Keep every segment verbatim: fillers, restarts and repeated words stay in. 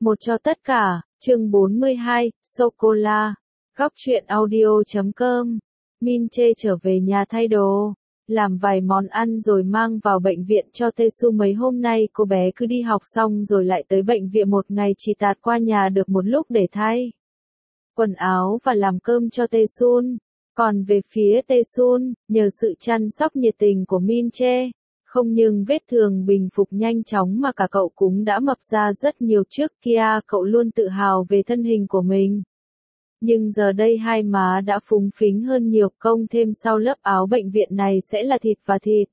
Một cho tất cả, chương bốn mươi hai, sô-cô-la. Góc truyện audio chấm com. Min Chê trở về nhà thay đồ, làm vài món ăn rồi mang vào bệnh viện cho Tae-su. Mấy hôm nay cô bé cứ đi học xong rồi lại tới bệnh viện, một ngày chỉ tạt qua nhà được một lúc để thay quần áo và làm cơm cho Tae-sun. Còn về phía Tae-sun, nhờ sự chăm sóc nhiệt tình của Min Chê, không nhưng vết thương bình phục nhanh chóng mà cả cậu cũng đã mập ra rất nhiều. Trước kia cậu luôn tự hào về thân hình của mình, nhưng giờ đây hai má đã phúng phính hơn nhiều, công thêm sau lớp áo bệnh viện này sẽ là thịt và thịt.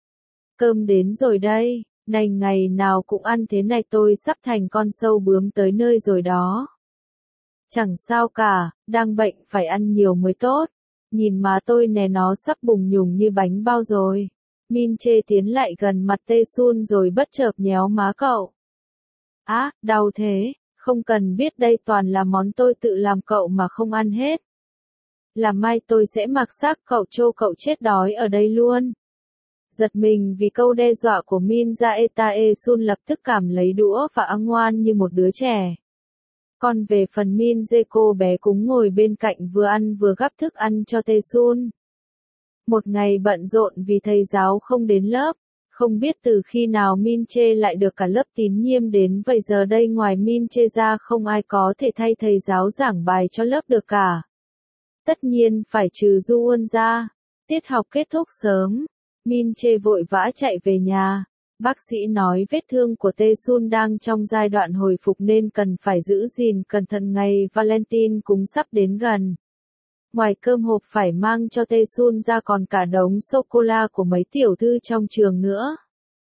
Cơm đến rồi đây, này ngày nào cũng ăn thế này tôi sắp thành con sâu bướm tới nơi rồi đó. Chẳng sao cả, đang bệnh phải ăn nhiều mới tốt. Nhìn má tôi nè, nó sắp bùng nhùng như bánh bao rồi. Min Chê tiến lại gần mặt Tae-sun rồi bất chợt nhéo má cậu. Á, à, đau thế, không cần biết đây toàn là món tôi tự làm cậu mà không ăn hết. Làm mai tôi sẽ mặc xác cậu cho cậu chết đói ở đây luôn. Giật mình vì câu đe dọa của Min Jae, Tae-sun lập tức cảm lấy đũa và ăn ngoan như một đứa trẻ. Còn về phần Min Jae, cô bé cũng ngồi bên cạnh vừa ăn vừa gắp thức ăn cho Tae-sun. Một ngày bận rộn vì thầy giáo không đến lớp, không biết từ khi nào Min Chê lại được cả lớp tín nhiệm đến vậy. Giờ đây ngoài Min Chê ra không ai có thể thay thầy giáo giảng bài cho lớp được cả. Tất nhiên phải trừ Du Uân ra. Tiết học kết thúc sớm, Min Chê vội vã chạy về nhà. Bác sĩ nói vết thương của Tae-sun đang trong giai đoạn hồi phục nên cần phải giữ gìn cẩn thận, ngày Valentine cũng sắp đến gần. Ngoài cơm hộp phải mang cho Tae-sun ra còn cả đống sô-cô-la của mấy tiểu thư trong trường nữa.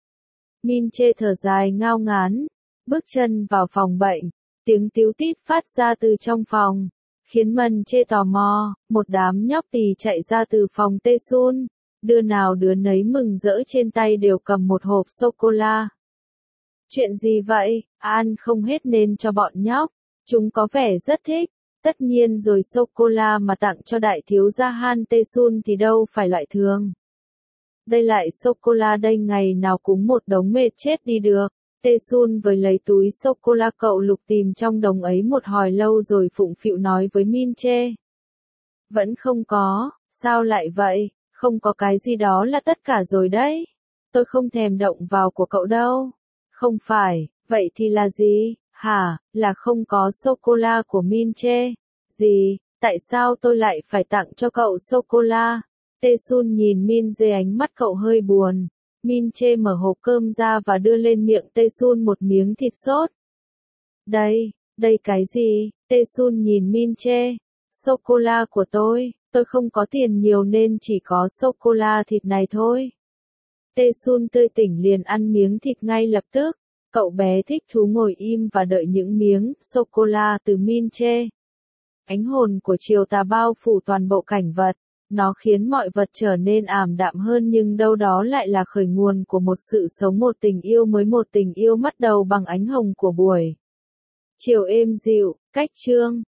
Min Chê thở dài ngao ngán, bước chân vào phòng bệnh, tiếng tíu tít phát ra từ trong phòng, khiến Mân Chê tò mò. Một đám nhóc tì chạy ra từ phòng Tae-sun, đứa nào đứa nấy mừng rỡ, trên tay đều cầm một hộp sô-cô-la. Chuyện gì vậy, ăn không hết nên cho bọn nhóc, chúng có vẻ rất thích. Tất nhiên rồi, sô-cô-la mà tặng cho đại thiếu gia Han Tae-sun thì đâu phải loại thường. Đây lại sô-cô-la đây, ngày nào cũng một đống mệt chết đi được. Tae-sun với lấy túi sô-cô-la, cậu lục tìm trong đống ấy một hồi lâu rồi phụng phịu nói với Min Chê. Vẫn không có, sao lại vậy, không có cái gì đó là tất cả rồi đấy. Tôi không thèm động vào của cậu đâu. Không phải, vậy thì là gì? Hả, là không có sô-cô-la của Min Chê. Gì, tại sao tôi lại phải tặng cho cậu sô-cô-la? Tae-sun nhìn Min Jae, ánh mắt cậu hơi buồn. Min Chê mở hộp cơm ra và đưa lên miệng Tae-sun một miếng thịt sốt. Đây, đây cái gì? Tae-sun nhìn Min Chê. Sô-cô-la của tôi, tôi không có tiền nhiều nên chỉ có sô-cô-la thịt này thôi. Tae-sun tươi tỉnh liền ăn miếng thịt ngay lập tức. Cậu bé thích thú ngồi im và đợi những miếng sô-cô-la từ Min Chê. Ánh hồn của chiều tà bao phủ toàn bộ cảnh vật, nó khiến mọi vật trở nên ảm đạm hơn, nhưng đâu đó lại là khởi nguồn của một sự sống, một tình yêu mới, một tình yêu bắt đầu bằng ánh hồng của buổi chiều êm dịu. Cách chương